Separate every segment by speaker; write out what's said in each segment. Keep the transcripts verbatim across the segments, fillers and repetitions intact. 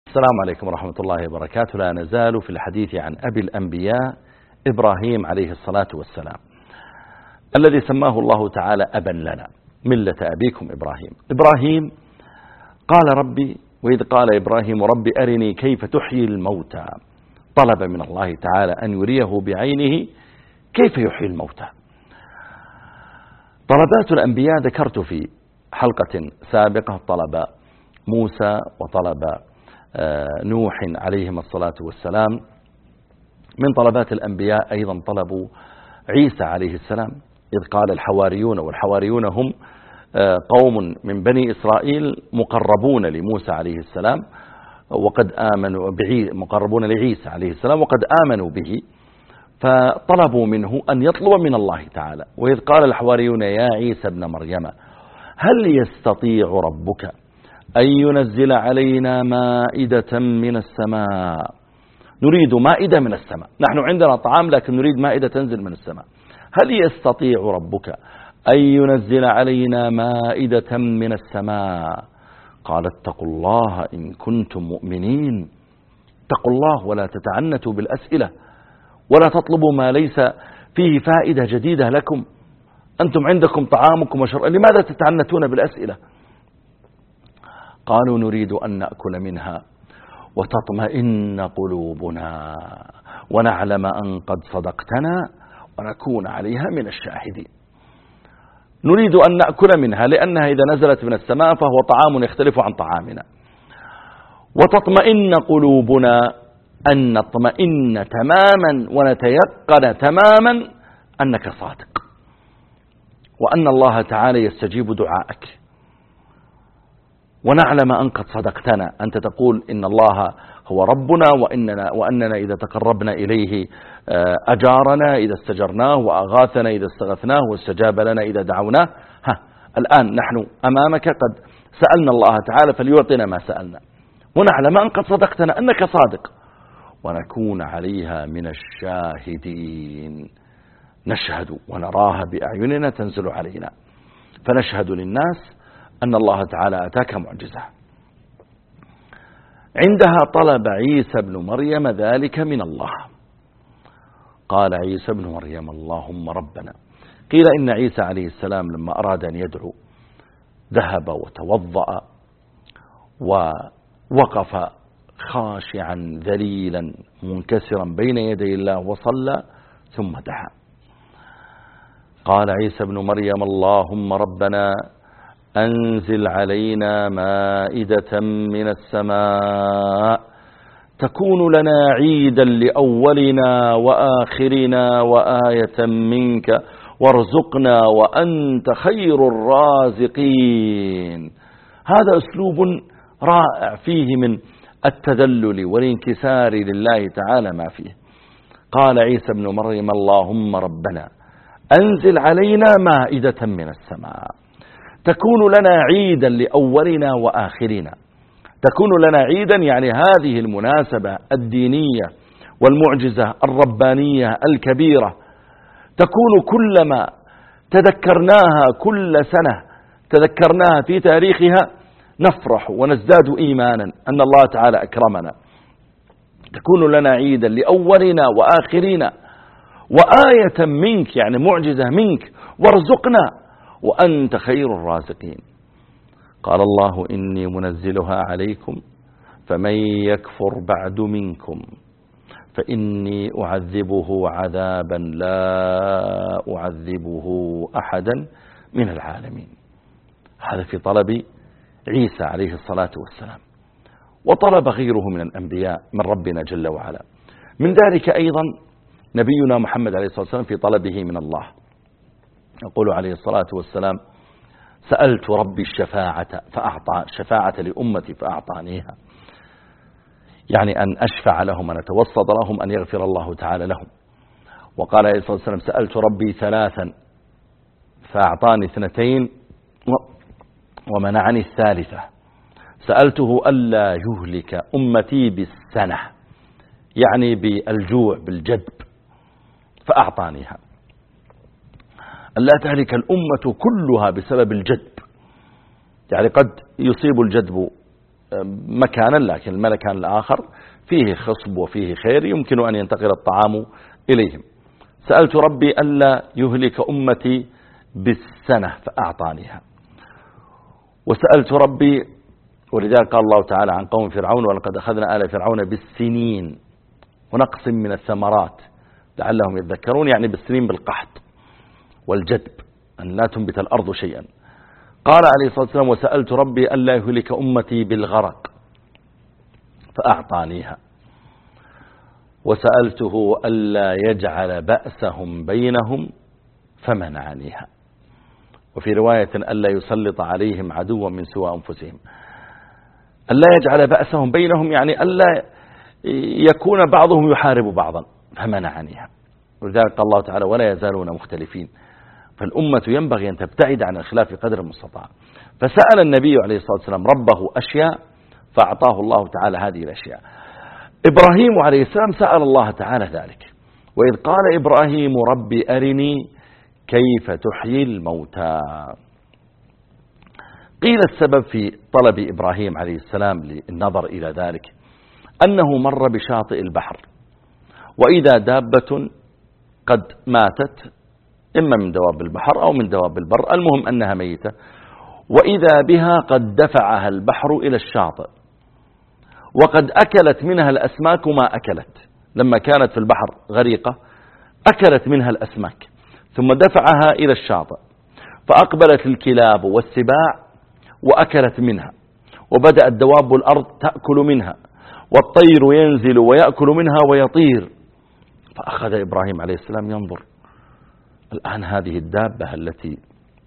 Speaker 1: السلام عليكم ورحمة الله وبركاته. لا نزال في الحديث عن أبي الأنبياء إبراهيم عليه الصلاة والسلام، الذي سماه الله تعالى أبا لنا، ملة أبيكم إبراهيم. إبراهيم قال ربي، وإذ قال إبراهيم ربي أرني كيف تحيي الموتى، طلب من الله تعالى أن يريه بعينه كيف يحيي الموتى. طلبات الأنبياء ذكرت في حلقة سابقة، طلب موسى وطلب نوح عليهم الصلاة والسلام. من طلبات الأنبياء أيضا طلبوا عيسى عليه السلام، إذ قال الحواريون، والحواريون هم قوم من بني إسرائيل مقربون لموسى عليه السلام، وقد آمنوا بعي مقربون لعيسى عليه السلام وقد آمنوا به، فطلبوا منه أن يطلب من الله تعالى. وإذ قال الحواريون يا عيسى ابن مريم هل يستطيع ربك أن ينزل علينا مائدة من السماء؟ نريد مائدة من السماء، نحن عندنا طعام لكن نريد مائدة تنزل من السماء. هل يستطيع ربك أن ينزل علينا مائدة من السماء؟ قال اتقوا الله إن كنتم مؤمنين. اتقوا الله ولا تتعنتوا بالأسئلة، ولا تطلبوا ما ليس فيه فائدة جديدة لكم. أنتم عندكم طعامكم وشرب، لماذا تتعنتون بالأسئلة؟ قالوا نريد أن نأكل منها وتطمئن قلوبنا ونعلم أن قد صدقتنا ونكون عليها من الشاهدين. نريد أن نأكل منها لأنها إذا نزلت من السماء فهو طعام يختلف عن طعامنا. وتطمئن قلوبنا، أن نطمئن تماما ونتيقن تماما أنك صادق، وأن الله تعالى يستجيب دعائك، ونعلم أن قد صدقتنا. أنت تقول إن الله هو ربنا، وإننا وأننا إذا تقربنا إليه أجارنا إذا استجرناه، وأغاثنا إذا استغثناه، واستجاب لنا إذا دعوناه. ها الآن نحن أمامك قد سألنا الله تعالى فليعطينا ما سألنا، ونعلم أن قد صدقتنا أنك صادق، ونكون عليها من الشاهدين. نشهد ونراها بأعيننا تنزل علينا، فنشهد للناس أن الله تعالى أتاك معجزة. عندها طلب عيسى بن مريم ذلك من الله. قال عيسى بن مريم اللهم ربنا. قيل إن عيسى عليه السلام لما أراد أن يدعو ذهب وتوضأ ووقف خاشعا ذليلا منكسرا بين يدي الله وصلى ثم دعا. قال عيسى بن مريم اللهم ربنا أنزل علينا مائدة من السماء تكون لنا عيدا لأولنا وآخرنا وآية منك وارزقنا وأنت خير الرازقين. هذا أسلوب رائع فيه من التذلل والانكسار لله تعالى ما فيه. قال عيسى بن مريم اللهم ربنا أنزل علينا مائدة من السماء تكون لنا عيدا لأولنا وآخرنا. تكون لنا عيدا يعني هذه المناسبة الدينية والمعجزة الربانية الكبيرة تكون كلما تذكرناها كل سنة تذكرناها في تاريخها نفرح ونزداد إيمانا أن الله تعالى أكرمنا. تكون لنا عيدا لأولنا وآخرنا وآية منك يعني معجزة منك، وارزقنا وأنت خير الرازقين. قال الله إني منزلها عليكم فمن يكفر بعد منكم فإني أعذبه عذابا لا أعذبه أحدا من العالمين. هذا في طلب عيسى عليه الصلاة والسلام. وطلب غيره من الأنبياء من ربنا جل وعلا. من ذلك أيضا نبينا محمد عليه الصلاة والسلام في طلبه من الله. يقول عليه الصلاة والسلام سألت ربي الشفاعة فأعطى شفاعة لأمتي فأعطانيها، يعني أن أشفع لهم، أن أتوسط لهم، أن يغفر الله تعالى لهم. وقال عليه الصلاة والسلام سألت ربي ثلاثا فأعطاني اثنتين ومنعني الثالثة. سألته ألا يهلك أمتي بالسنة، يعني بالجوع بالجدب، فأعطانيها. ألا تهلك الأمة كلها بسبب الجدب، يعني قد يصيب الجدب مكانا، لكن المكان الآخر فيه خصب وفيه خير يمكن أن ينتقل الطعام إليهم. سألت ربي ألا يهلك أمتي بالسنة فأعطانيها. وسألت ربي، ولذلك قال الله تعالى عن قوم فرعون ولقد أخذنا آل فرعون بالسنين ونقص من الثمرات لعلهم يذكرون، يعني بالسنين بالقحط والجدب، أن لا تنبت الأرض شيئا. قال عليه الصلاة والسلام وسألت ربي ألا يهلك أمتي بالغرق فأعطانيها. وسألته ألا يجعل بأسهم بينهم فمنعنيها. وفي رواية ألا يسلط عليهم عدوا من سوى أنفسهم. ألا يجعل بأسهم بينهم يعني ألا يكون بعضهم يحارب بعضا فمنعنيها. ولذلك قال الله تعالى ولا يزالون مختلفين. فالأمة ينبغي أن تبتعد عن الخلاف قدر المستطاع. فسأل النبي عليه الصلاة والسلام ربه أشياء فأعطاه الله تعالى هذه الأشياء. إبراهيم عليه السلام سأل الله تعالى ذلك، وإذ قال إبراهيم ربي أرني كيف تحيي الموتى. قيل السبب في طلب إبراهيم عليه السلام للنظر إلى ذلك أنه مر بشاطئ البحر، وإذا دابة قد ماتت إما من دواب البحر أو من دواب البر، المهم أنها ميتة، وإذا بها قد دفعها البحر إلى الشاطئ، وقد أكلت منها الأسماك ما أكلت. لما كانت في البحر غريقة أكلت منها الأسماك ثم دفعها إلى الشاطئ، فأقبلت الكلاب والسباع وأكلت منها، وبدأت دواب الأرض تأكل منها، والطير ينزل ويأكل منها ويطير. فأخذ إبراهيم عليه السلام ينظر، الآن هذه الدابة التي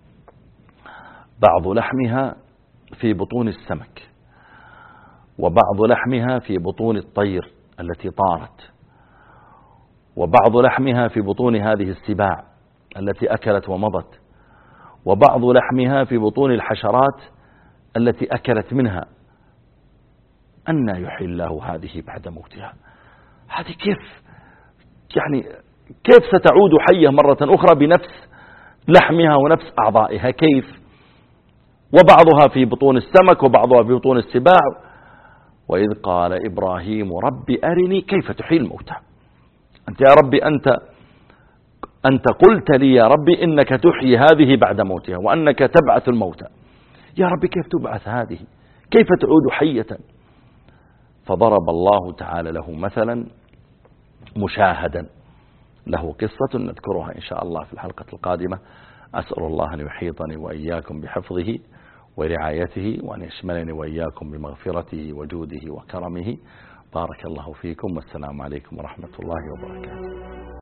Speaker 1: بعض لحمها في بطون السمك وبعض لحمها في بطون الطير التي طارت وبعض لحمها في بطون هذه السباع التي أكلت ومضت وبعض لحمها في بطون الحشرات التي أكلت منها، أن يحيي الله هذه بعد موتها؟ هذه كيف يعني كيف ستعود حية مرة أخرى بنفس لحمها ونفس أعضائها؟ كيف؟ وبعضها في بطون السمك وبعضها في بطون السباع. وإذ قال إبراهيم ربي أرني كيف تحيي الموتى. أنت يا ربي أنت أنت قلت لي يا ربي إنك تحيي هذه بعد موتها وأنك تبعث الموتى، يا ربي كيف تبعث هذه؟ كيف تعود حية؟ فضرب الله تعالى له مثلا مشاهدا له قصة نذكرها إن شاء الله في الحلقة القادمة. أسأل الله أن يحيطني وإياكم بحفظه ورعايته، وأن يشملني وإياكم بمغفرته وجوده وكرمه. بارك الله فيكم، والسلام عليكم ورحمة الله وبركاته.